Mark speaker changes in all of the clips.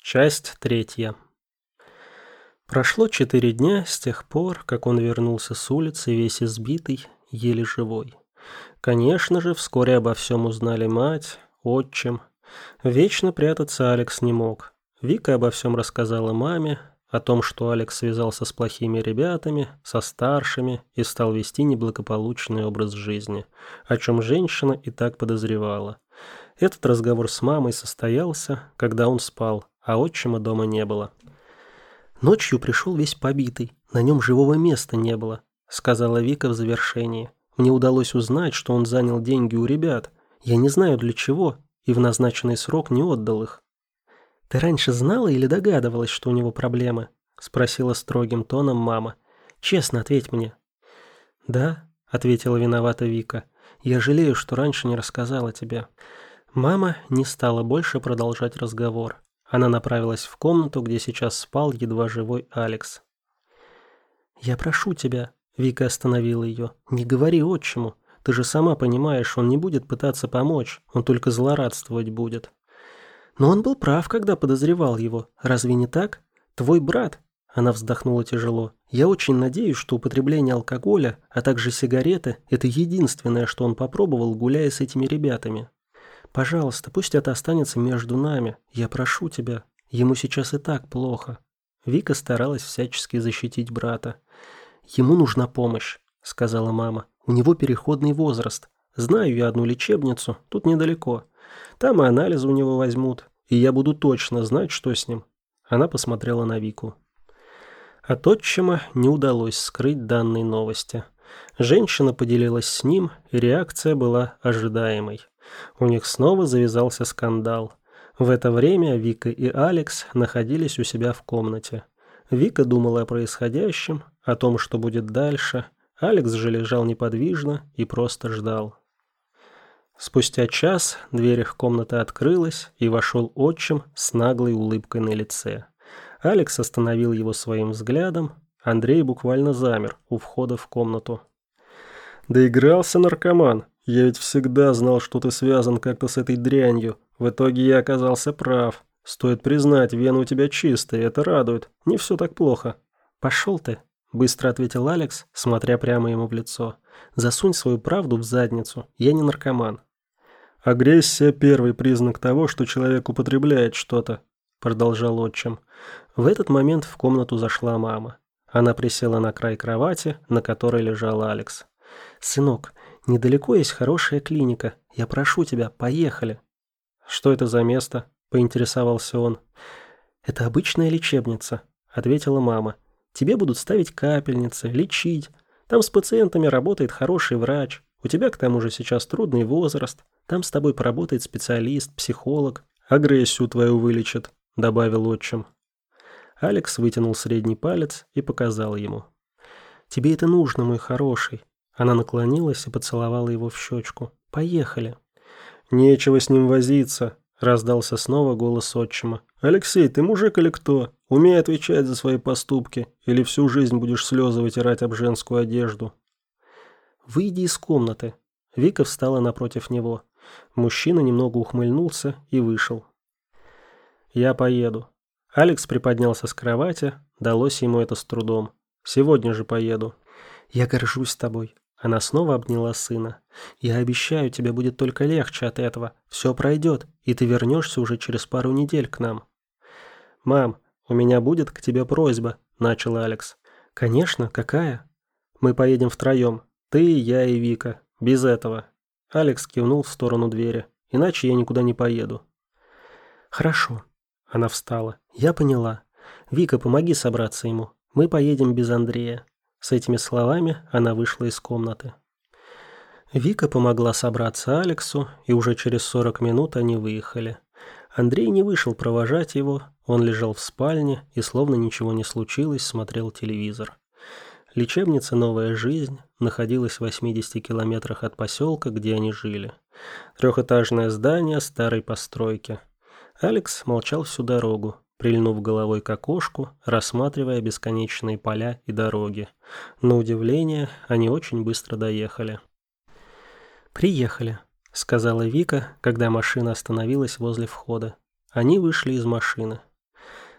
Speaker 1: Часть третья. Прошло 4 дня с тех пор, как он вернулся с улицы весь избитый, еле живой. Конечно же, вскоре обо всем узнали мать, отчим. Вечно прятаться Алекс не мог. Вика обо всем рассказала маме, о том, что Алекс связался с плохими ребятами, со старшими и стал вести неблагополучный образ жизни, о чем женщина и так подозревала. Этот разговор с мамой состоялся, когда он спал, а отчима дома не было. «Ночью пришел весь побитый, на нем живого места не было», — сказала Вика в завершении. «Мне удалось узнать, что он занял деньги у ребят. Я не знаю для чего, и в назначенный срок не отдал их». «Ты раньше знала или догадывалась, что у него проблемы?» — спросила строгим тоном мама. «Честно ответь мне». «Да», — ответила виновата Вика. «Я жалею, что раньше не рассказала тебе». Мама не стала больше продолжать разговор. Она направилась в комнату, где сейчас спал едва живой Алекс. «Я прошу тебя», — Вика остановила ее, — «не говори отчиму. Ты же сама понимаешь, он не будет пытаться помочь, он только злорадствовать будет». «Но он был прав, когда подозревал его. Разве не так? Твой брат...» Она вздохнула тяжело. «Я очень надеюсь, что употребление алкоголя, а также сигареты – это единственное, что он попробовал, гуляя с этими ребятами. Пожалуйста, пусть это останется между нами. Я прошу тебя. Ему сейчас и так плохо». Вика старалась всячески защитить брата. «Ему нужна помощь», – сказала мама. «У него переходный возраст. Знаю я одну лечебницу, тут недалеко. Там и анализы у него возьмут, и я буду точно знать, что с ним». Она посмотрела на Вику. От отчима не удалось скрыть данной новости. Женщина поделилась с ним, и реакция была ожидаемой. У них снова завязался скандал. В это время Вика и Алекс находились у себя в комнате. Вика думала о происходящем, о том, что будет дальше. Алекс же лежал неподвижно и просто ждал. Спустя час дверь их комнаты открылась, и вошел отчим с наглой улыбкой на лице. Алекс остановил его своим взглядом. Андрей буквально замер у входа в комнату. «Доигрался, наркоман. Я ведь всегда знал, что ты связан как-то с этой дрянью. В итоге я оказался прав. Стоит признать, вены у тебя чистые, это радует. Не все так плохо». «Пошел ты», — быстро ответил Алекс, смотря прямо ему в лицо. «Засунь свою правду в задницу. Я не наркоман». «Агрессия — первый признак того, что человек употребляет что-то», — продолжал отчим. В этот момент в комнату зашла мама. Она присела на край кровати, на которой лежал Алекс. «Сынок, недалеко есть хорошая клиника. Я прошу тебя, поехали». «Что это за место?» – поинтересовался он. «Это обычная лечебница», – ответила мама. «Тебе будут ставить капельницы, лечить. Там с пациентами работает хороший врач. У тебя к тому же сейчас трудный возраст. Там с тобой поработает специалист, психолог. Агрессию твою вылечит», – добавил отчим. Алекс вытянул средний палец и показал ему. «Тебе это нужно, мой хороший». Она наклонилась и поцеловала его в щечку. «Поехали». «Нечего с ним возиться», — раздался снова голос отчима. «Алексей, ты мужик или кто? Умей отвечать за свои поступки, или всю жизнь будешь слезы вытирать об женскую одежду». «Выйди из комнаты». Вика встала напротив него. Мужчина немного ухмыльнулся и вышел. «Я поеду». Алекс приподнялся с кровати, далось ему это с трудом. «Сегодня же поеду». «Я горжусь тобой». Она снова обняла сына. «Я обещаю, тебе будет только легче от этого. Все пройдет, и ты вернешься уже через пару недель к нам». «Мам, у меня будет к тебе просьба», — начал Алекс. «Конечно, какая?» «Мы поедем втроем. Ты, я и Вика. Без этого». Алекс кивнул в сторону двери. «Иначе я никуда не поеду». «Хорошо». Она встала. «Я поняла. Вика, помоги собраться ему. Мы поедем без Андрея». С этими словами она вышла из комнаты. Вика помогла собраться Алексу, и уже через 40 минут они выехали. Андрей не вышел провожать его, он лежал в спальне и, словно ничего не случилось, смотрел телевизор. Лечебница «Новая жизнь» находилась в 80 километрах от поселка, где они жили. Трехэтажное здание старой постройки. Алекс молчал всю дорогу, прильнув головой к окошку, рассматривая бесконечные поля и дороги. На удивление, они очень быстро доехали. «Приехали», — сказала Вика, когда машина остановилась возле входа. Они вышли из машины.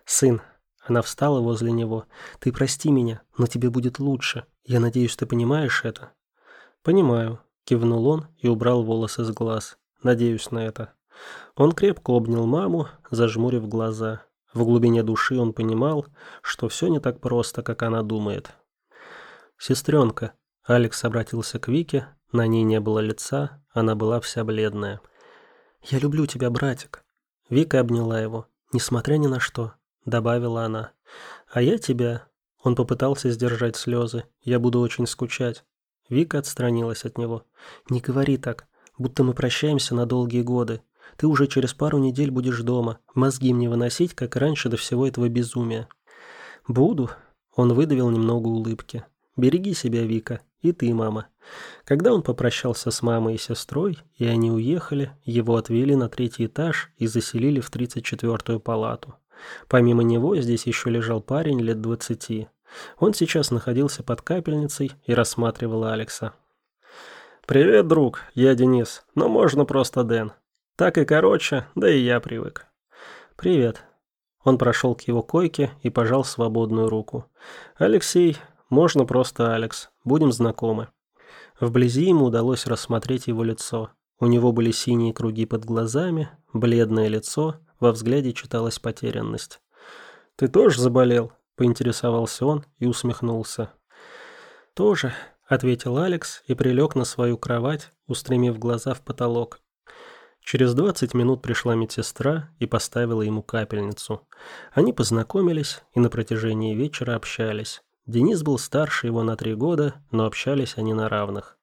Speaker 1: «Сын». Она встала возле него. «Ты прости меня, но тебе будет лучше. Я надеюсь, ты понимаешь это?» «Понимаю», – кивнул он и убрал волосы с глаз. «Надеюсь на это». Он крепко обнял маму, зажмурив глаза. В глубине души он понимал, что все не так просто, как она думает. «Сестренка», – Алекс обратился к Вике, на ней не было лица, она была вся бледная. «Я люблю тебя, братик». Вика обняла его. «Несмотря ни на что», – добавила она. «А я тебя». Он попытался сдержать слезы. «Я буду очень скучать». Вика отстранилась от него. «Не говори так, будто мы прощаемся на долгие годы. Ты уже через пару недель будешь дома, мозги мне выносить, как раньше до всего этого безумия». «Буду», – он выдавил немного улыбки. «Береги себя, Вика, и ты, мама». Когда он попрощался с мамой и сестрой, и они уехали, его отвели на 3-й этаж и заселили в 34-ю палату. Помимо него здесь еще лежал парень лет 20. Он сейчас находился под капельницей и рассматривал Алекса. «Привет, друг, я Денис, но можно просто Дэн. Так и короче, да и я привык». «Привет». Он прошел к его койке и пожал свободную руку. «Алексей, можно просто Алекс, будем знакомы». Вблизи ему удалось рассмотреть его лицо. У него были синие круги под глазами, бледное лицо, во взгляде читалась потерянность. «Ты тоже заболел?» – поинтересовался он и усмехнулся. «Тоже», – ответил Алекс и прилег на свою кровать, устремив глаза в потолок. Через 20 минут пришла медсестра и поставила ему капельницу. Они познакомились и на протяжении вечера общались. Денис был старше его на 3 года, но общались они на равных.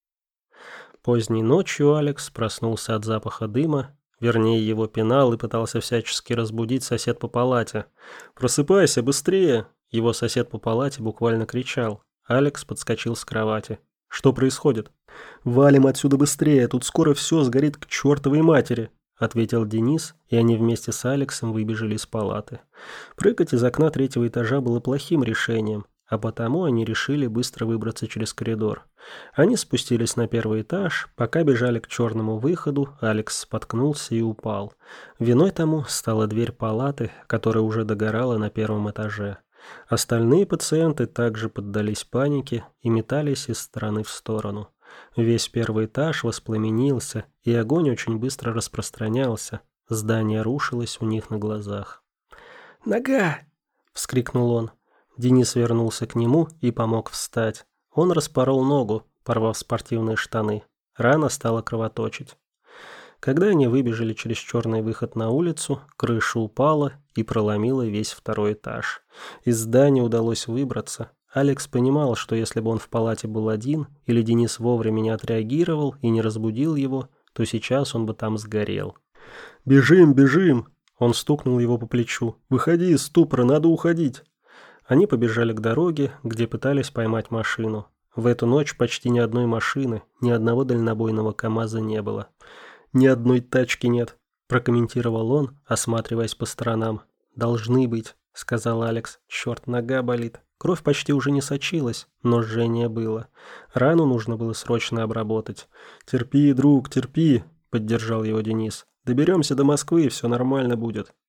Speaker 1: Поздней ночью Алекс проснулся от запаха дыма, вернее, его пинал и пытался всячески разбудить сосед по палате. «Просыпайся, быстрее!» Его сосед по палате буквально кричал. Алекс подскочил с кровати. «Что происходит?» «Валим отсюда быстрее, тут скоро все сгорит к чертовой матери», — ответил Денис, и они вместе с Алексом выбежали из палаты. Прыгать из окна 3-го этажа было плохим решением, а потому они решили быстро выбраться через коридор. Они спустились на 1-й этаж, пока бежали к черному выходу, Алекс споткнулся и упал. Виной тому стала дверь палаты, которая уже догорала на 1-м этаже. Остальные пациенты также поддались панике и метались из стороны в сторону. Весь 1-й этаж воспламенился, и огонь очень быстро распространялся. Здание рушилось у них на глазах. «Нога!» – вскрикнул он. Денис вернулся к нему и помог встать. Он распорол ногу, порвав спортивные штаны. Рана стала кровоточить. Когда они выбежали через черный выход на улицу, крыша упала и проломила весь 2-й этаж. Из здания удалось выбраться. Алекс понимал, что если бы он в палате был один, или Денис вовремя не отреагировал и не разбудил его, то сейчас он бы там сгорел. «Бежим, бежим!» Он стукнул его по плечу. «Выходи из ступора, надо уходить!» Они побежали к дороге, где пытались поймать машину. В эту ночь почти ни одной машины, ни одного дальнобойного КамАЗа не было. «Ни одной тачки нет», – прокомментировал он, осматриваясь по сторонам. «Должны быть», – сказал Алекс. «Черт, нога болит». Кровь почти уже не сочилась, но жжение было. Рану нужно было срочно обработать. «Терпи, друг, терпи», – поддержал его Денис. «Доберемся до Москвы, и все нормально будет».